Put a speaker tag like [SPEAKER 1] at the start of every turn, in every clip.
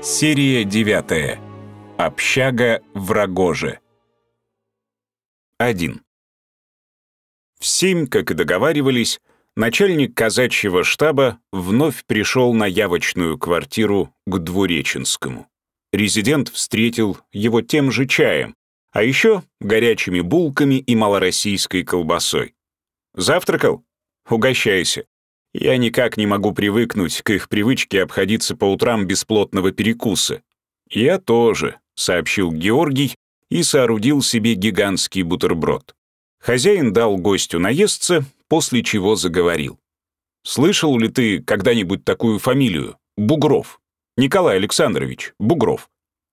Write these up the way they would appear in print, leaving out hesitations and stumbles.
[SPEAKER 1] Серия 9. Общага в Рогоже. 1. В 7, как и договаривались, начальник казачьего штаба вновь пришел на явочную квартиру к Двуреченскому. Резидент встретил его тем же чаем, а еще горячими булками и малороссийской колбасой. «Завтракал? Угощайся. Я никак не могу привыкнуть к их привычке обходиться по утрам без плотного перекуса». «Я тоже», — сообщил Георгий и соорудил себе гигантский бутерброд. Хозяин дал гостю наесться, после чего заговорил. «Слышал ли ты когда-нибудь такую фамилию? Бугров. Николай Александрович Бугров».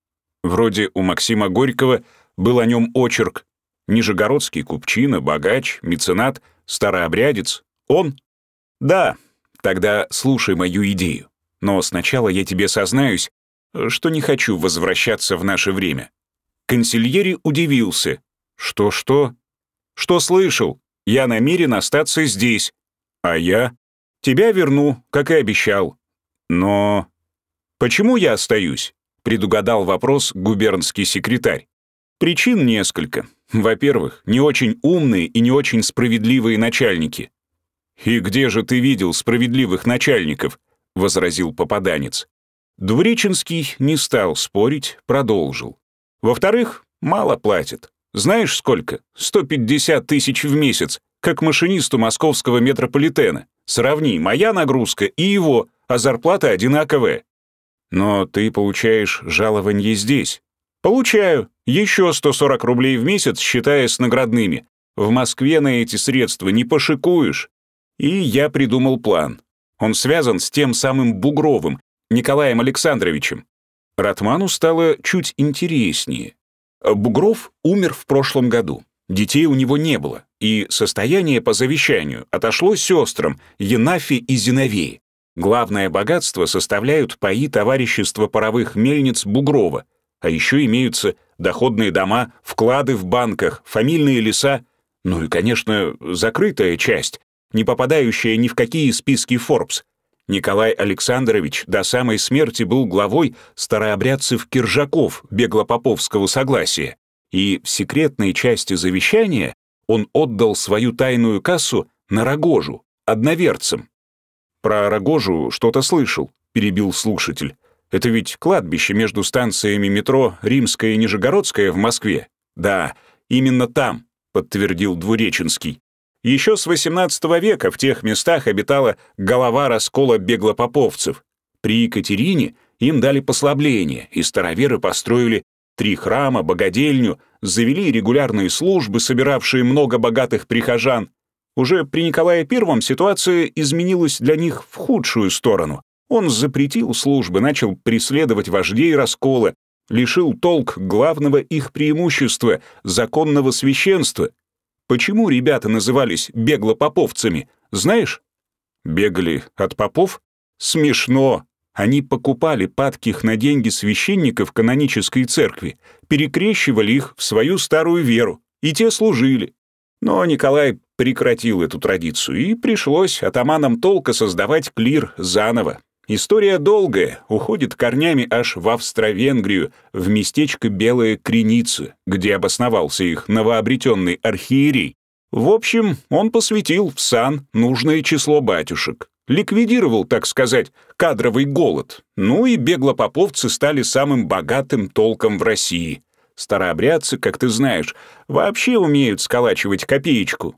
[SPEAKER 1] Вроде у Максима Горького был о нем очерк. Нижегородский купчина, богач, меценат, старообрядец. Он? Да, тогда слушай мою идею. Но сначала я тебе сознаюсь, что не хочу возвращаться в наше время. Консильери удивился. Что? Что слышал? Я намерен остаться здесь. А я? Тебя верну, как и обещал. Но... Почему я остаюсь? Предугадал вопрос губернский секретарь. Причин несколько. Во-первых, не очень умные и не очень справедливые начальники. «И где же ты видел справедливых начальников?» — возразил попаданец. Двуреченский не стал спорить, продолжил. «Во-вторых, мало платят. Знаешь сколько? 150 тысяч в месяц, как машинисту московского метрополитена. Сравни, моя нагрузка и его, а зарплата одинаковая». «Но ты получаешь жалование здесь». «Получаю. Еще 140 рублей в месяц, считая с наградными. В Москве на эти средства не пошикуешь». И я придумал план. Он связан с тем самым Бугровым, Николаем Александровичем. Ратману стало чуть интереснее. Бугров умер в прошлом году. Детей у него не было, и состояние по завещанию отошло сестрам Енафе и Зиновее. Главное богатство составляют паи товарищества паровых мельниц Бугрова, а еще имеются доходные дома, вклады в банках, фамильные леса, ну и, конечно, закрытая часть, не попадающая ни в какие списки Forbes. Николай Александрович до самой смерти был главой старообрядцев-киржаков Беглопоповского согласия, и в секретной части завещания он отдал свою тайную кассу на Рогожу, одноверцам. «Про Рогожу что-то слышал», — перебил слушатель. «Это ведь кладбище между станциями метро Римская и Нижегородская в Москве». «Да, именно там», — подтвердил Двуреченский. Еще с XVIII века в тех местах обитала голова раскола беглопоповцев. При Екатерине им дали послабление, и староверы построили 3 храма, богадельню, завели регулярные службы, собиравшие много богатых прихожан. Уже при Николае I ситуация изменилась для них в худшую сторону. Он запретил службы, начал преследовать вождей раскола, лишил толк главного их преимущества — законного священства. Почему ребята назывались беглопоповцами, знаешь? Бегали от попов? Смешно. Они покупали падких на деньги священников канонической церкви, перекрещивали их в свою старую веру, и те служили. Но Николай прекратил эту традицию, и пришлось атаманам толка создавать клир заново. История долгая, уходит корнями аж в Австро-Венгрию, в местечко Белая Креница, где обосновался их новообретенный архиерей. В общем, он посвятил в сан нужное число батюшек. Ликвидировал, так сказать, кадровый голод. Ну и беглопоповцы стали самым богатым толком в России. Старообрядцы, как ты знаешь, вообще умеют сколачивать копеечку.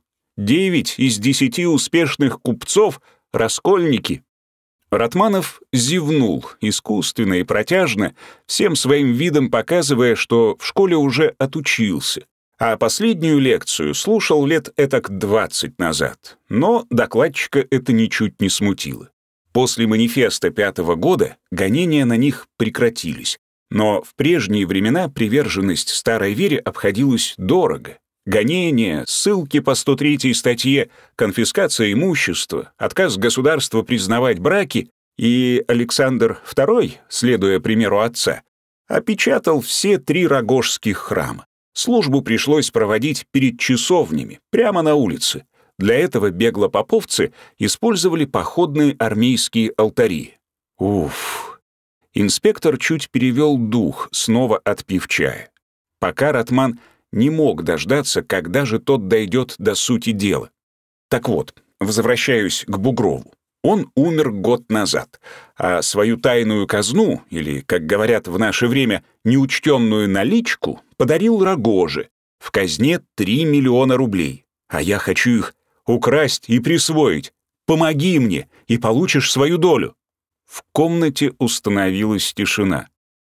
[SPEAKER 1] 9 из 10 успешных купцов — раскольники. Ратманов зевнул, искусственно и протяжно, всем своим видом показывая, что в школе уже отучился, а последнюю лекцию слушал лет этак 20 назад. Но докладчика это ничуть не смутило. После манифеста 5-го года гонения на них прекратились, но в прежние времена приверженность старой вере обходилась дорого. Гонения, ссылки по 103-й статье, конфискация имущества, отказ государства признавать браки, и Александр II, следуя примеру отца, опечатал все 3 рогожских храма. Службу пришлось проводить перед часовнями, прямо на улице. Для этого беглопоповцы использовали походные армейские алтари. Уф! Инспектор чуть перевел дух, снова отпив чая. Пока Ратман не мог дождаться, когда же тот дойдет до сути дела. Так вот, возвращаюсь к Бугрову. Он умер год назад, а свою тайную казну, или, как говорят в наше время, неучтенную наличку, подарил Рогоже. В казне 3 миллиона рублей, а я хочу их украсть и присвоить. Помоги мне, и получишь свою долю». В комнате установилась тишина.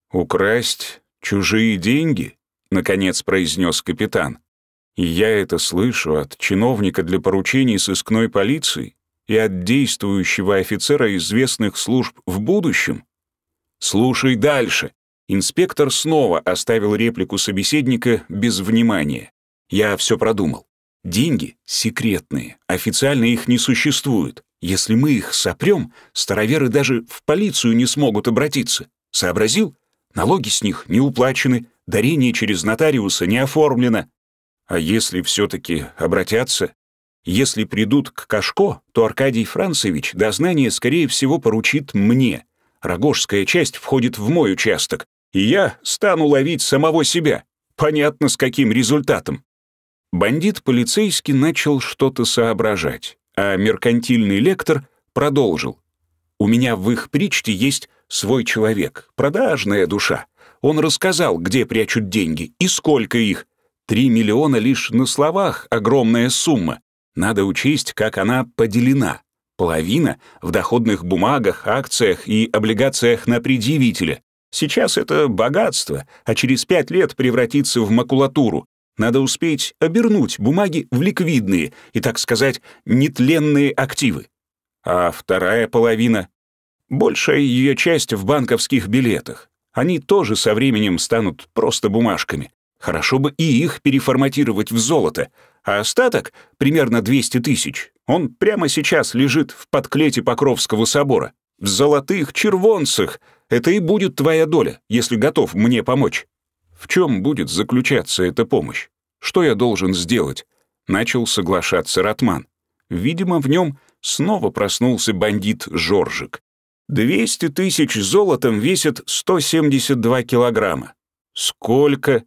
[SPEAKER 1] «Украсть чужие деньги?» — наконец произнес капитан. «И я это слышу от чиновника для поручений сыскной полиции и от действующего офицера известных служб в будущем?» «Слушай дальше». Инспектор снова оставил реплику собеседника без внимания. «Я все продумал. Деньги секретные, официально их не существует. Если мы их сопрем, староверы даже в полицию не смогут обратиться. Сообразил? Налоги с них не уплачены, дарение через нотариуса не оформлено. А если все-таки обратятся? Если придут к Кашко, то Аркадий Францевич дознание, скорее всего, поручит мне. Рогожская часть входит в мой участок, и я стану ловить самого себя. Понятно, с каким результатом». Бандит-полицейский начал что-то соображать, а меркантильный лектор продолжил. «У меня в их причте есть свой человек, продажная душа. Он рассказал, где прячут деньги и сколько их. 3 миллиона лишь на словах — огромная сумма. Надо учесть, как она поделена. Половина в доходных бумагах, акциях и облигациях на предъявителя. Сейчас это богатство, а через 5 лет превратится в макулатуру. Надо успеть обернуть бумаги в ликвидные и, так сказать, нетленные активы. А вторая половина — большая ее часть в банковских билетах. Они тоже со временем станут просто бумажками. Хорошо бы и их переформатировать в золото. А остаток, примерно 200 тысяч, он прямо сейчас лежит в подклете Покровского собора. В золотых червонцах. Это и будет твоя доля, если готов мне помочь. В чем будет заключаться эта помощь? Что я должен сделать? Начал соглашаться Ратман. Видимо, в нем снова проснулся бандит Жоржик. 200 тысяч золотом весят 172 килограмма. Сколько?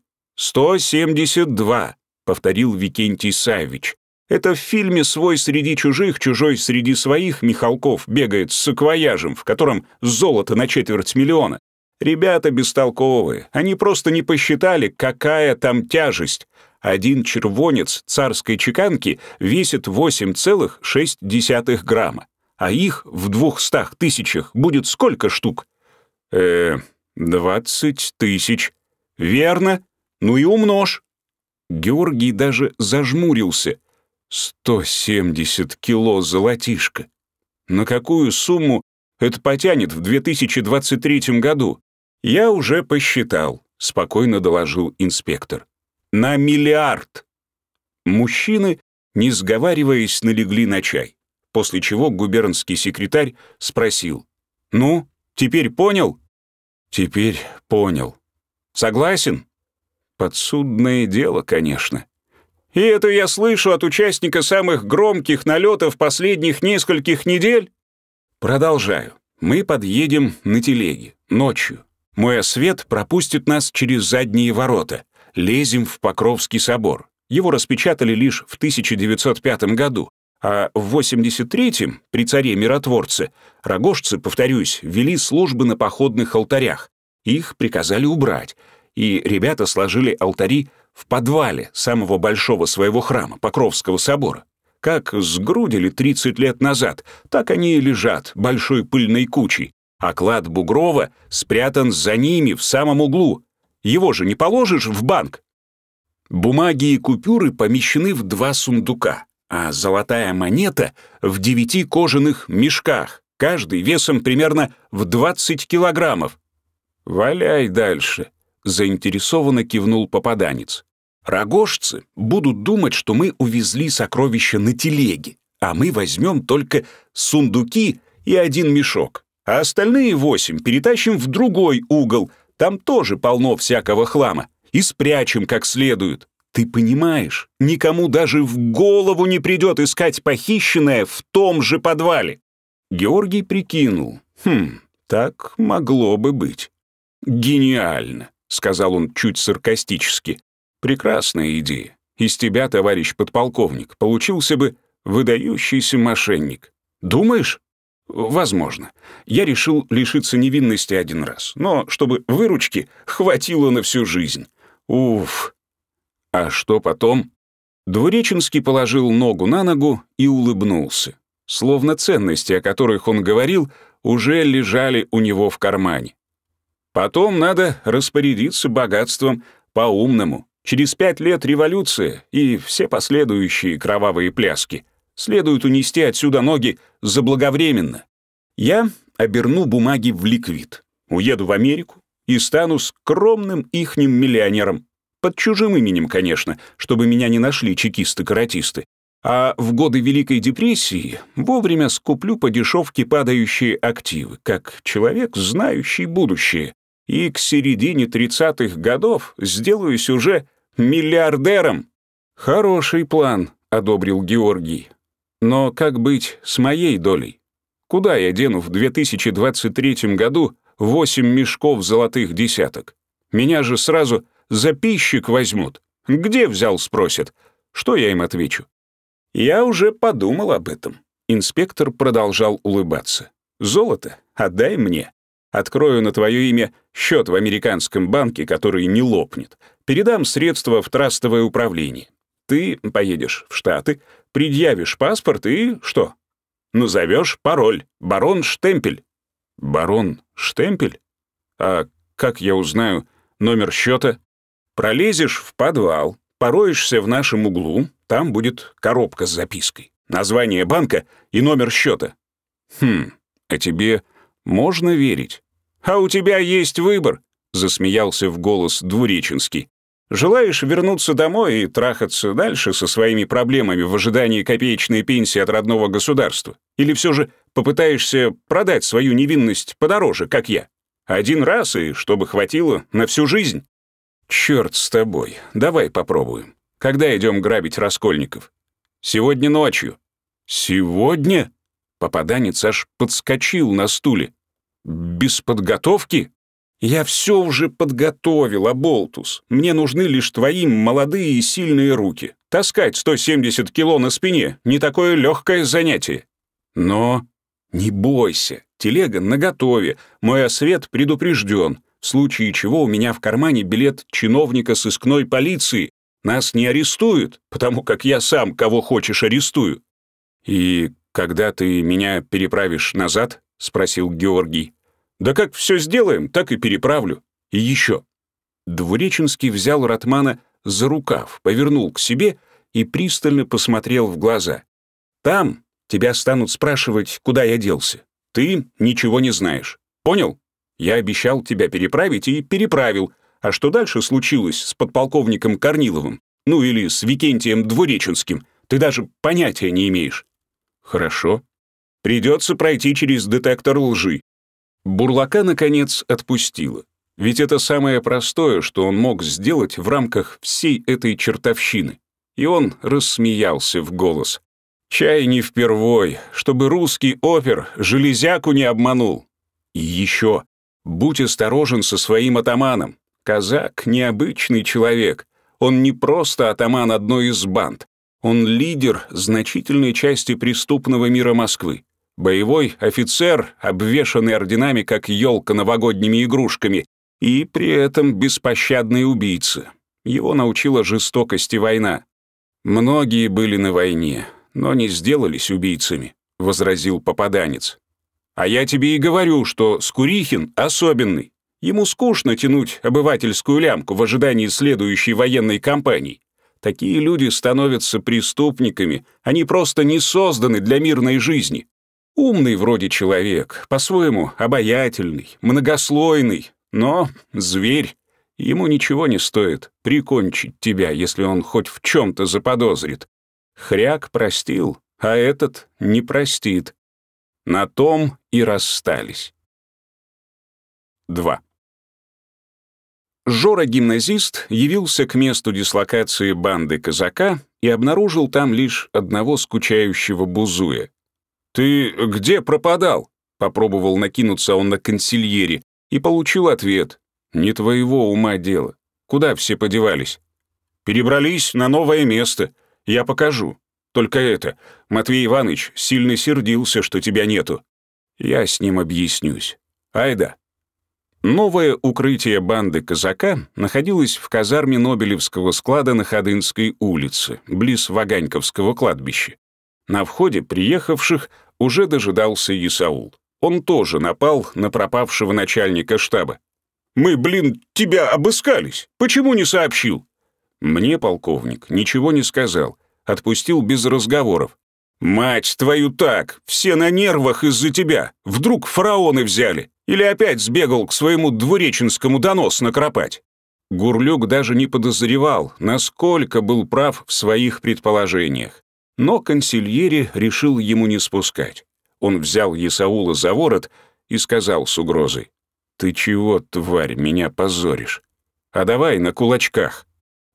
[SPEAKER 1] 172, повторил Викентий Саввич. Это в фильме «Свой среди чужих, чужой среди своих» Михалков бегает с саквояжем, в котором золото на 250 000. Ребята бестолковые, они просто не посчитали, какая там тяжесть. Один червонец царской чеканки весит 8,6 грамма, а их в 200 тысячах будет сколько штук? 20 тысяч. Верно? Ну и умножь. Георгий даже зажмурился. 170 кило золотишка. На какую сумму это потянет в 2023 году? Я уже посчитал, спокойно доложил инспектор. На 1 миллиард. Мужчины, не сговариваясь, налегли на чай, после чего губернский секретарь спросил: «Ну, теперь понял?» «Теперь понял». «Согласен?» «Подсудное дело, конечно». «И это я слышу от участника самых громких налетов последних нескольких недель?» «Продолжаю. Мы подъедем на телеге, ночью. Мой освет пропустит нас через задние ворота. Лезем в Покровский собор. Его распечатали лишь в 1905 году, а в 83-м, при царе-миротворце, рогожцы, повторюсь, вели службы на походных алтарях. Их приказали убрать, и ребята сложили алтари в подвале самого большого своего храма, Покровского собора. Как сгрудили 30 лет назад, так они и лежат большой пыльной кучей, а клад Бугрова спрятан за ними в самом углу. Его же не положишь в банк. Бумаги и купюры помещены в 2 сундука, а золотая монета в 9 кожаных мешках, каждый весом примерно в 20 килограммов. «Валяй дальше», — заинтересованно кивнул попаданец. «Рогожцы будут думать, что мы увезли сокровища на телеге, а мы возьмем только сундуки и 1 мешок, а остальные 8 перетащим в другой угол, там тоже полно всякого хлама, и спрячем как следует. Ты понимаешь, никому даже в голову не придет искать похищенное в том же подвале». Георгий прикинул. Так могло бы быть. «Гениально», — сказал он чуть саркастически. «Прекрасная идея. Из тебя, товарищ подполковник, получился бы выдающийся мошенник. Думаешь? Возможно. Я решил лишиться невинности один раз, но чтобы выручки хватило на всю жизнь. Уф. А что потом?» Двуреченский положил ногу на ногу и улыбнулся. Словно ценности, о которых он говорил, уже лежали у него в кармане. «Потом надо распорядиться богатством по-умному. Через 5 лет революция и все последующие кровавые пляски. Следует унести отсюда ноги заблаговременно. Я оберну бумаги в ликвид, уеду в Америку и стану скромным ихним миллионером. Под чужим именем, конечно, чтобы меня не нашли чекисты-каратисты. А в годы Великой депрессии вовремя скуплю по дешевке падающие активы, как человек, знающий будущее. И к середине 30-х годов сделаюсь уже миллиардером». «Хороший план», — одобрил Георгий. «Но как быть с моей долей? Куда я дену в 2023 году 8 мешков золотых десяток? Меня же сразу за пищик возьмут. Где взял, спросят. Что я им отвечу?» «Я уже подумал об этом». Инспектор продолжал улыбаться. «Золото отдай мне. Открою на твое имя счет в американском банке, который не лопнет. Передам средства в трастовое управление. Ты поедешь в Штаты, предъявишь паспорт и что? Назовешь пароль. Барон Штемпель». «Барон Штемпель? А как я узнаю номер счета?» «Пролезешь в подвал, пороешься в нашем углу, там будет коробка с запиской, название банка и номер счета». А тебе можно верить?» «А у тебя есть выбор», — засмеялся в голос Двуреченский. «Желаешь вернуться домой и трахаться дальше со своими проблемами в ожидании копеечной пенсии от родного государства? Или все же попытаешься продать свою невинность подороже, как я? Один раз, и чтобы хватило на всю жизнь?» «Черт с тобой, давай попробуем. Когда идем грабить Раскольников?» «Сегодня ночью». «Сегодня?» Попаданец аж подскочил на стуле. «Без подготовки?» «Я все уже подготовил, оболтус. Мне нужны лишь твои молодые и сильные руки. Таскать 170 кило на спине — не такое легкое занятие». «Но...» «Не бойся, телега наготове, мой освет предупрежден. В случае чего у меня в кармане билет чиновника сыскной полиции. Нас не арестуют, потому как я сам кого хочешь арестую». «И когда ты меня переправишь назад?» — спросил Георгий. «Да как все сделаем, так и переправлю. И еще». Двуреченский взял Ратмана за рукав, повернул к себе и пристально посмотрел в глаза. «Там тебя станут спрашивать, куда я делся. Ты ничего не знаешь. Понял? Я обещал тебя переправить и переправил. А что дальше случилось с подполковником Корниловым? Ну или с Викентием Двуреченским? Ты даже понятия не имеешь». «Хорошо. Придется пройти через детектор лжи». Бурлака, наконец, отпустило. Ведь это самое простое, что он мог сделать в рамках всей этой чертовщины. И он рассмеялся в голос. «Чай не впервой, чтобы русский опер железяку не обманул. И еще, будь осторожен со своим атаманом. Казак — необычный человек. Он не просто атаман одной из банд. Он лидер значительной части преступного мира Москвы. Боевой офицер, обвешанный орденами, как елка новогодними игрушками, и при этом беспощадный убийца. Его научила жестокости война. «Многие были на войне, но не сделались убийцами», — возразил попаданец. «А я тебе и говорю, что Скурихин особенный. Ему скучно тянуть обывательскую лямку в ожидании следующей военной кампании. Такие люди становятся преступниками, они просто не созданы для мирной жизни. Умный вроде человек, по-своему обаятельный, многослойный, но зверь. Ему ничего не стоит прикончить тебя, если он хоть в чем-то заподозрит. Хряк простил, а этот не простит». На том и расстались. 2. Жора-гимназист явился к месту дислокации банды казака и обнаружил там лишь одного скучающего бузуя. «Ты где пропадал?» — Попробовал накинуться он на консильери и получил ответ. «Не твоего ума дело. Куда все подевались?» «Перебрались на новое место. Я покажу. Только это, Матвей Иванович сильно сердился, что тебя нету. Я с ним объяснюсь. Айда». Новое укрытие банды казака находилось в казарме Нобелевского склада на Ходынской улице, близ Ваганьковского кладбища. На входе приехавших уже дожидался Исаул. Он тоже напал на пропавшего начальника штаба. «Мы, тебя обыскались. Почему не сообщил?» Мне полковник ничего не сказал. Отпустил без разговоров. «Мать твою так! Все на нервах из-за тебя! Вдруг фараоны взяли! Или опять сбегал к своему двуреченскому донос накропать?» Гурлюк даже не подозревал, насколько был прав в своих предположениях. Но консильери решил ему не спускать. Он взял Исаула за ворот и сказал с угрозой: «Ты чего, тварь, меня позоришь? А давай на кулачках».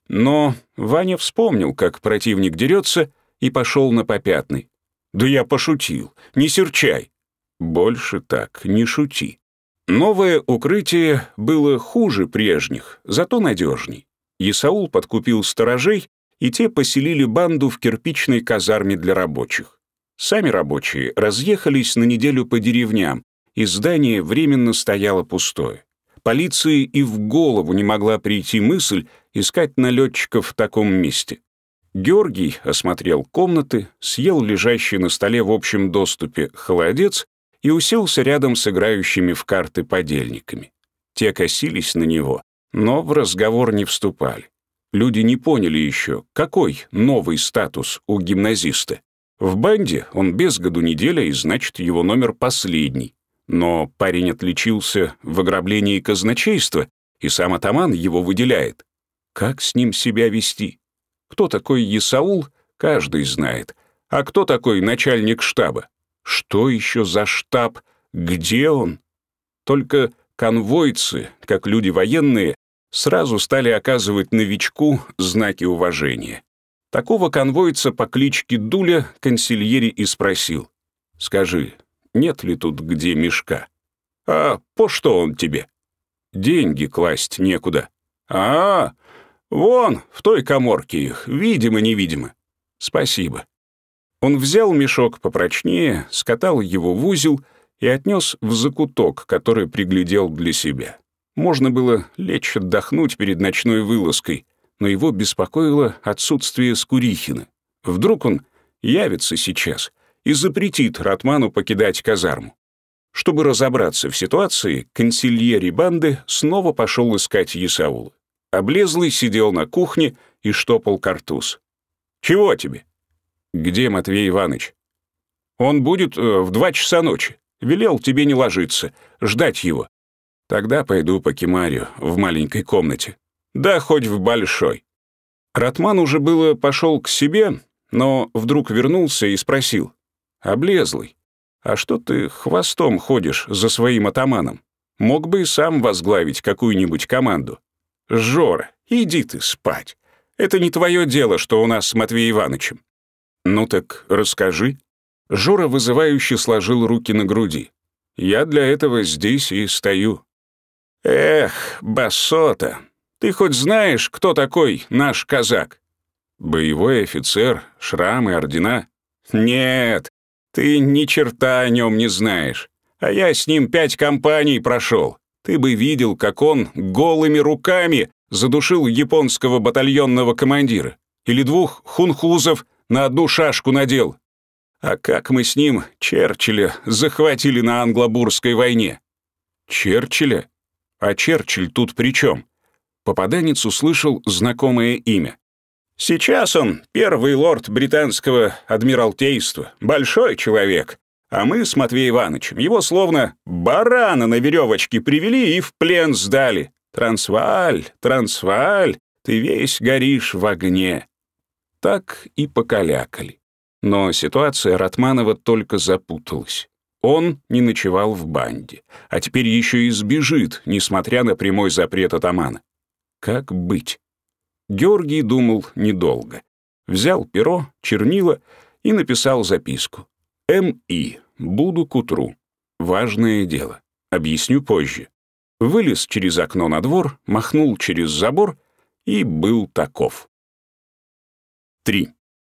[SPEAKER 1] Но Ваня вспомнил, как противник дерется, и пошел на попятный. «Да я пошутил, не серчай». «Больше так не шути». Новое укрытие было хуже прежних, зато надежней. Исаул подкупил сторожей, и те поселили банду в кирпичной казарме для рабочих. Сами рабочие разъехались на неделю по деревням, и здание временно стояло пустое. Полиции и в голову не могла прийти мысль искать налетчиков в таком месте. Георгий осмотрел комнаты, съел лежащий на столе в общем доступе холодец и уселся рядом с играющими в карты подельниками. Те косились на него, но в разговор не вступали. Люди не поняли еще, какой новый статус у гимназиста. В банде он без году неделя, и значит, его номер последний. Но парень отличился в ограблении казначейства, и сам атаман его выделяет. Как с ним себя вести? Кто такой Исаул, каждый знает. А кто такой начальник штаба? Что еще за штаб? Где он? Только конвойцы, как люди военные, сразу стали оказывать новичку знаки уважения. Такого конвойца по кличке Дуля консильери и спросил: «Скажи, нет ли тут где мешка?» «А по что он тебе?» «Деньги класть некуда». «А, вон, в той каморке их, видимо-невидимо». «Спасибо». Он взял мешок попрочнее, скатал его в узел и отнес в закуток, который приглядел для себя. Можно было лечь отдохнуть перед ночной вылазкой, но его беспокоило отсутствие Скурихина. Вдруг он явится сейчас и запретит Ратману покидать казарму. Чтобы разобраться в ситуации, консильери банды снова пошел искать Исаула. Облезлый сидел на кухне и штопал картуз. «Чего тебе?» «Где Матвей Иванович?» «Он будет в 2 часа ночи. Велел тебе не ложиться, ждать его». «Тогда пойду по Кемарию в маленькой комнате». «Да хоть в большой». Ратман уже было пошел к себе, но вдруг вернулся и спросил: «Облезлый, а что ты хвостом ходишь за своим атаманом? Мог бы и сам возглавить какую-нибудь команду». «Жора, иди ты спать. Это не твое дело, что у нас с Матвеем Ивановичем». «Ну так расскажи». Жора вызывающе сложил руки на груди. «Я для этого здесь и стою». «Эх, басота, ты хоть знаешь, кто такой наш казак?» «Боевой офицер, шрамы, ордена». «Нет, ты ни черта о нем не знаешь. А я с ним 5 кампаний прошел. Ты бы видел, как он голыми руками задушил японского батальонного командира. Или 2 хунхузов на 1 шашку надел. А как мы с ним Черчилля захватили на Англобурской войне». «Черчилля? А Черчилль тут при чем?» Попаданец услышал знакомое имя. «Сейчас он первый лорд британского адмиралтейства, большой человек. А мы с Матвеем Ивановичем его словно барана на веревочке привели и в плен сдали. Трансвааль, Трансвааль, ты весь горишь в огне». Так и покалякали. Но ситуация Ратманова только запуталась. Он не ночевал в банде, а теперь еще и сбежит, несмотря на прямой запрет атамана. Как быть? Георгий думал недолго. Взял перо, чернила и написал записку. «М.И. Буду к утру». Важное дело. Объясню позже. Вылез через окно на двор, махнул через забор и был таков. 3.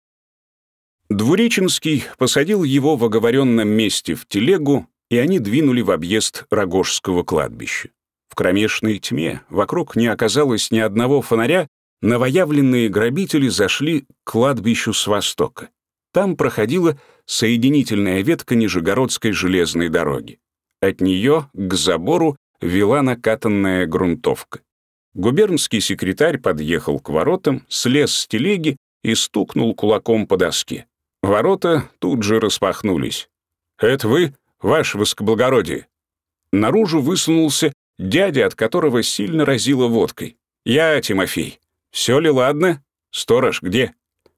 [SPEAKER 1] Двуреченский посадил его в оговоренном месте в телегу, и они двинули в объезд Рогожского кладбища. В кромешной тьме вокруг не оказалось ни одного фонаря, новоявленные грабители зашли к кладбищу с востока. Там проходила соединительная ветка Нижегородской железной дороги. От нее к забору вела накатанная грунтовка. Губернский секретарь подъехал к воротам, слез с телеги и стукнул кулаком по доске. Ворота тут же распахнулись. «Это вы, ваше высокоблагородие?» Наружу высунулся дядя, от которого сильно разило водкой. «Я, Тимофей. Все ли ладно? Сторож где?»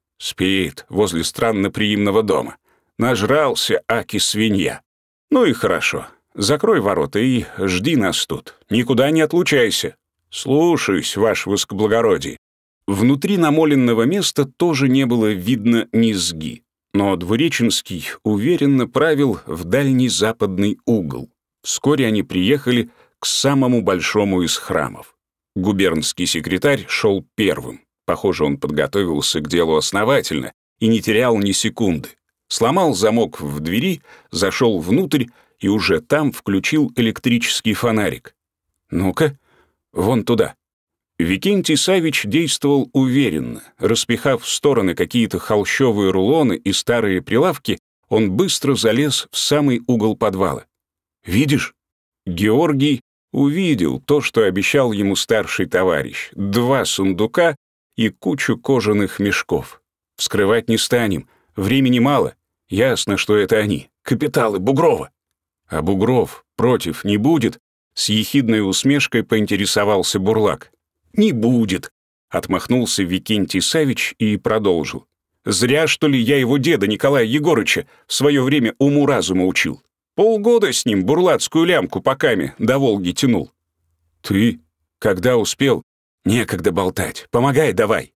[SPEAKER 1] «Спит возле странноприимного дома. Нажрался, аки свинья. Ну и хорошо. Закрой ворота и жди нас тут. Никуда не отлучайся. Слушаюсь, ваше высокоблагородие». Внутри намоленного места тоже не было видно низги, но Двуреченский уверенно правил в дальний западный угол. Вскоре они приехали к самому большому из храмов. Губернский секретарь шел первым. Похоже, он подготовился к делу основательно и не терял ни секунды. Сломал замок в двери, зашел внутрь и уже там включил электрический фонарик. «Ну-ка, вон туда». Викентий Савич действовал уверенно. Распихав в стороны какие-то холщовые рулоны и старые прилавки, он быстро залез в самый угол подвала. «Видишь?» Георгий увидел то, что обещал ему старший товарищ. 2 сундука и кучу кожаных мешков. Вскрывать не станем, времени мало. Ясно, что это они, капиталы Бугрова. А Бугров против не будет? С ехидной усмешкой поинтересовался Бурлак. «Не будет», — отмахнулся Викентий Савич и продолжил. «Зря, что ли, я его деда Николая Егорыча в свое время уму-разуму учил. Полгода с ним бурлацкую лямку поками до Волги тянул». «Ты? Когда успел? Некогда болтать. Помогай давай».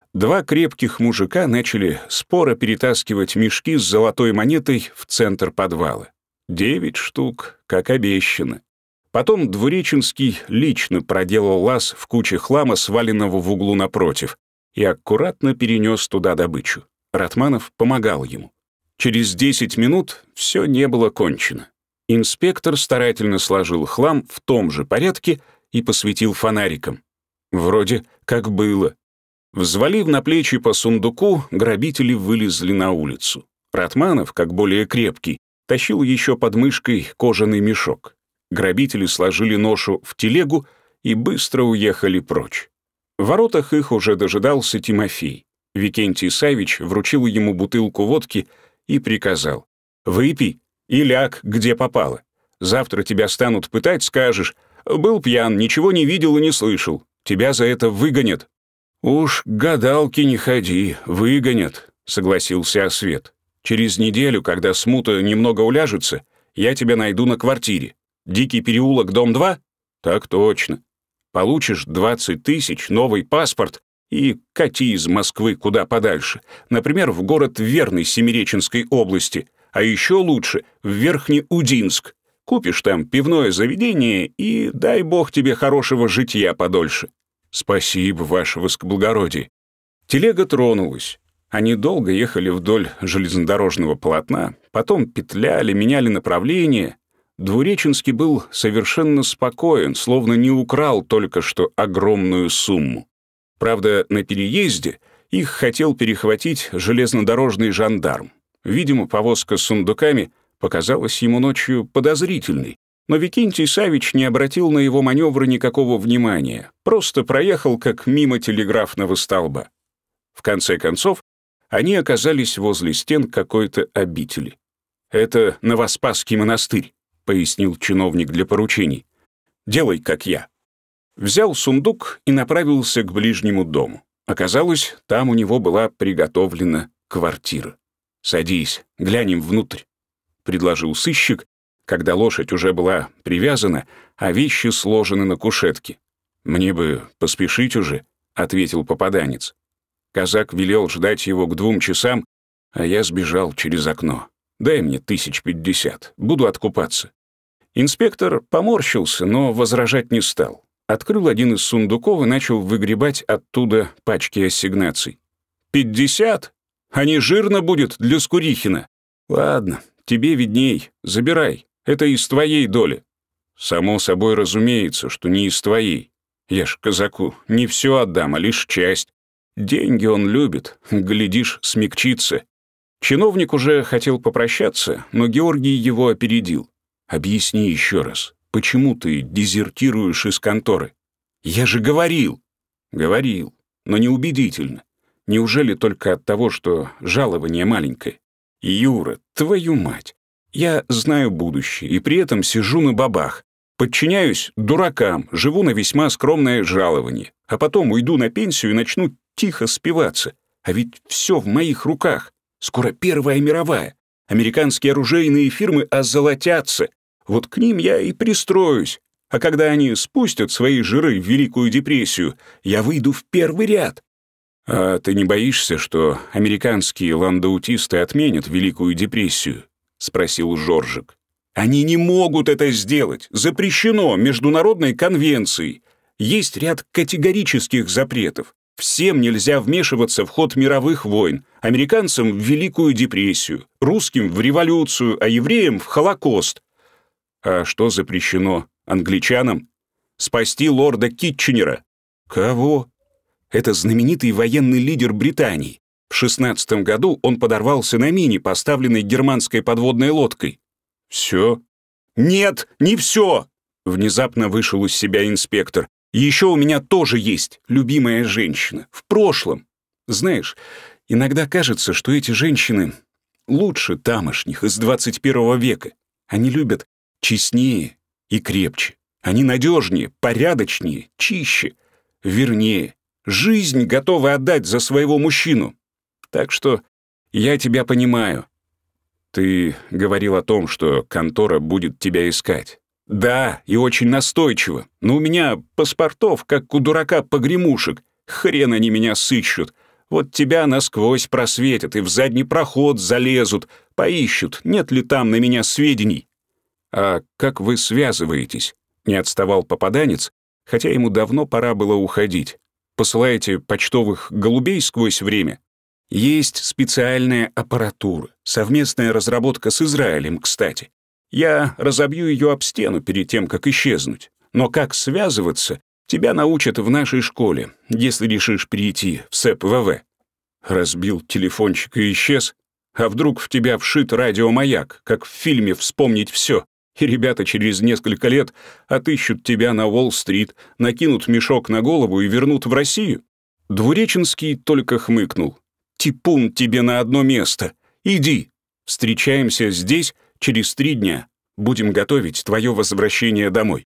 [SPEAKER 1] 2 крепких мужика начали споро перетаскивать мешки с золотой монетой в центр подвала. 9 штук, как обещано. Потом Двуреченский лично проделал лаз в куче хлама, сваленного в углу напротив, и аккуратно перенес туда добычу. Ратманов помогал ему. Через 10 минут все не было кончено. Инспектор старательно сложил хлам в том же порядке и посветил фонариком. Вроде как было. Взвалив на плечи по сундуку, грабители вылезли на улицу. Ратманов, как более крепкий, тащил еще под мышкой кожаный мешок. Грабители сложили ношу в телегу и быстро уехали прочь. В воротах их уже дожидался Тимофей. Викентий Савич вручил ему бутылку водки и приказал: «Выпей и ляг, где попало. Завтра тебя станут пытать, скажешь: был пьян, ничего не видел и не слышал. Тебя за это выгонят». «Уж к гадалке не ходи, выгонят», — согласился Освет. «Через неделю, когда смута немного уляжется, я тебя найду на квартире. Дикий переулок, дом 2? Так точно. Получишь 20 тысяч, новый паспорт и кати из Москвы куда подальше. Например, в город Верный Семиреченской области, а еще лучше в Верхнеудинск. Купишь там пивное заведение и дай бог тебе хорошего житья подольше». «Спасибо, ваше высокоблагородие». Телега тронулась. Они долго ехали вдоль железнодорожного полотна, потом петляли, меняли направление. Двуреченский был совершенно спокоен, словно не украл только что огромную сумму. Правда, на переезде их хотел перехватить железнодорожный жандарм. Видимо, повозка с сундуками показалась ему ночью подозрительной, но Викентий Савич не обратил на его маневры никакого внимания, просто проехал как мимо телеграфного столба. В конце концов, они оказались возле стен какой-то обители. «Это Новоспасский монастырь», — пояснил чиновник для поручений. «Делай, как я». Взял сундук и направился к ближнему дому. Оказалось, там у него была приготовлена квартира. «Садись, глянем внутрь», — предложил сыщик, когда лошадь уже была привязана, а вещи сложены на кушетке. «Мне бы поспешить уже», — ответил попаданец. Казак велел ждать его к 2 часам, а я сбежал через окно. Дай мне 1050, буду откупаться». Инспектор поморщился, но возражать не стал. Открыл один из сундуков и начал выгребать оттуда пачки ассигнаций. 50? А не жирно будет для Скурихина? Ладно, тебе видней, забирай, это из твоей доли. Само собой разумеется, что не из твоей. Я ж казаку не все отдам, а лишь часть. Деньги он любит, глядишь, смягчится. Чиновник уже хотел попрощаться, но Георгий его опередил. «Объясни еще раз, почему ты дезертируешь из конторы?» «Я же говорил!» «Говорил, но неубедительно. Неужели только от того, что жалование маленькое? Юра, твою мать! Я знаю будущее и при этом сижу на бабах. Подчиняюсь дуракам, живу на весьма скромное жалование, а потом уйду на пенсию и начну тихо спиваться. А ведь все в моих руках. Скоро Первая мировая. Американские оружейные фирмы озолотятся. Вот к ним я и пристроюсь. А когда они спустят свои жиры в Великую депрессию, я выйду в первый ряд. А ты не боишься, что американские ландаутисты отменят Великую депрессию? Спросил Жоржик. Они не могут это сделать. Запрещено Международной конвенцией. Есть ряд категорических запретов. Всем нельзя вмешиваться в ход мировых войн. Американцам в Великую депрессию, русским в революцию, а евреям в Холокост. А что запрещено англичанам? Спасти лорда Китченера. Кого? Это знаменитый военный лидер Британии. В 16 году он подорвался на мине, поставленной германской подводной лодкой. Все? Нет, не все! Внезапно вышел из себя инспектор. Еще у меня тоже есть любимая женщина. В прошлом. Знаешь, иногда кажется, что эти женщины лучше тамошних из 21 века. Они любят честнее и крепче. Они надежнее, порядочнее, чище, вернее. Жизнь готовы отдать за своего мужчину. Так что я тебя понимаю. Ты говорил о том, что контора будет тебя искать. Да, и очень настойчиво. Но у меня паспортов, как у дурака погремушек. Хрен они меня сыщут. Вот тебя насквозь просветят и в задний проход залезут, поищут, нет ли там на меня сведений. «А как вы связываетесь?» — не отставал попаданец, хотя ему давно пора было уходить. «Посылаете почтовых голубей сквозь время?» «Есть специальная аппаратура, совместная разработка с Израилем, кстати. Я разобью ее об стену перед тем, как исчезнуть. Но как связываться, тебя научат в нашей школе, если решишь перейти в СЭП-ВВ». Разбил телефончик и исчез. А вдруг в тебя вшит радиомаяк, как в фильме «Вспомнить все», и ребята через несколько лет отыщут тебя на Уолл-стрит, накинут мешок на голову и вернут в Россию? Двуреченский только хмыкнул. «Типун тебе на одно место. Иди. Встречаемся здесь через 3 дня. Будем готовить твое возвращение домой».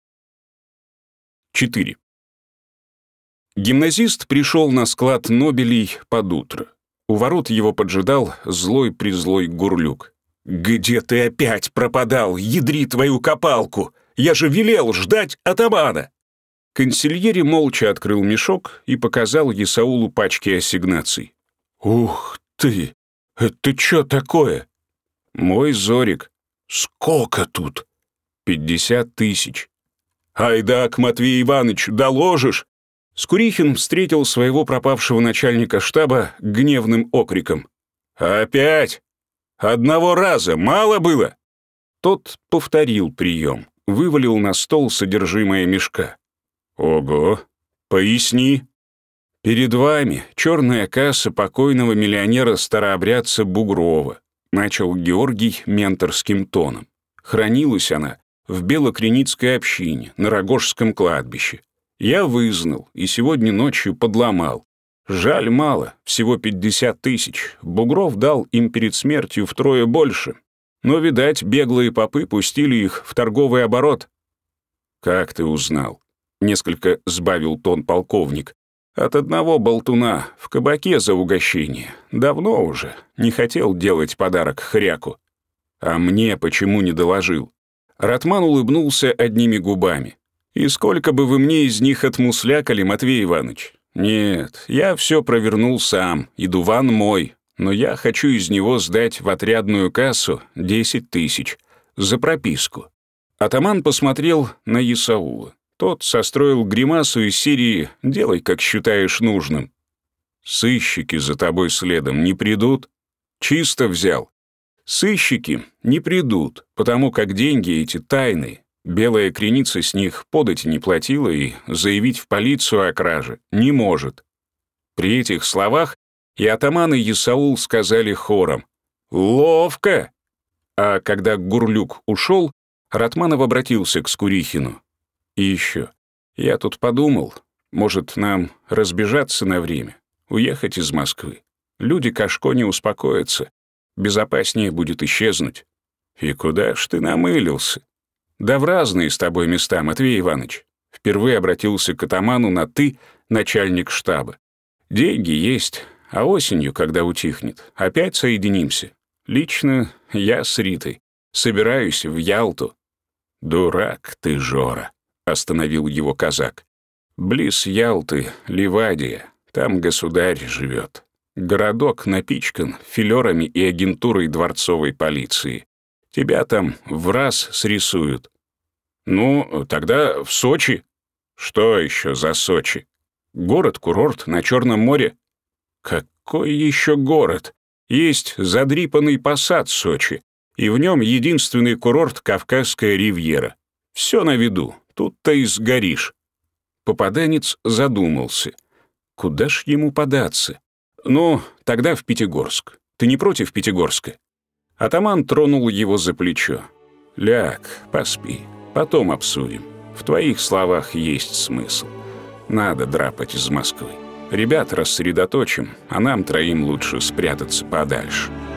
[SPEAKER 1] 4. Гимназист пришел на склад Нобелей под утро. У ворот его поджидал злой-призлой Гурлюк. «Где ты опять пропадал, ядри твою копалку? Я же велел ждать атамана!» Консильери молча открыл мешок и показал Есаулу пачки ассигнаций. «Ух ты! Это что такое?» «Мой Зорик». «Сколько тут?» 50 тысяч. «Айда к Матвею Ивановичу доложишь?» Скурихин встретил своего пропавшего начальника штаба гневным окриком. «Опять? Одного раза мало было?» Тот повторил прием, вывалил на стол содержимое мешка. «Ого! Поясни». «Перед вами черная касса покойного миллионера-старообрядца Бугрова», начал Георгий менторским тоном. «Хранилась она в Белокреницкой общине на Рогожском кладбище. Я вызнал и сегодня ночью подломал. Жаль мало, всего 50 тысяч. Бугров дал им перед смертью втрое больше. Но, видать, беглые попы пустили их в торговый оборот». «Как ты узнал?» — несколько сбавил тон полковник. «От одного болтуна в кабаке за угощение. Давно уже. Не хотел делать подарок хряку. А мне почему не доложил?» Ратман улыбнулся одними губами. «И сколько бы вы мне из них отмуслякали, Матвей Иванович? Нет, я все провернул сам, и дуван мой. но я хочу из него сдать в отрядную кассу 10 тысяч за прописку». Атаман посмотрел на Исаула. Тот состроил гримасу из серии «Делай, как считаешь нужным». «Сыщики за тобой следом не придут?» «Чисто взял». «Сыщики не придут, потому как деньги эти тайные. Белая креница с них подать не платила и заявить в полицию о краже не может». При этих словах и атаман, и Исаул сказали хором: «Ловко!» А когда Гурлюк ушел, Ратманов обратился к Скурихину. «И еще, я тут подумал, может, нам разбежаться на время, уехать из Москвы. Люди Кашко не успокоятся, безопаснее будет исчезнуть». «И куда ж ты намылился?» «Да в разные с тобой места, Матвей Иванович». Впервые обратился к атаману на «ты», начальник штаба. «Деньги есть, а осенью, когда утихнет, опять соединимся. Лично я с Ритой собираюсь в Ялту». «Дурак ты, Жора», — остановил его казак. «Близ Ялты Ливадия, там государь живет. Городок напичкан филерами и агентурой дворцовой полиции. Тебя там в раз срисуют». «Ну, тогда в Сочи». «Что еще за Сочи? Город-курорт на Черном море». «Какой еще город? Есть задрипанный посад Сочи, и в нем единственный курорт Кавказская ривьера. Все на виду, тут-то и сгоришь». Попаданец задумался. Куда ж ему податься? «Ну, тогда в Пятигорск. Ты не против Пятигорска?» Атаман тронул его за плечо. «Ляг, поспи, потом обсудим. В твоих словах есть смысл. Надо драпать из Москвы. Ребят рассредоточим, а нам троим лучше спрятаться подальше».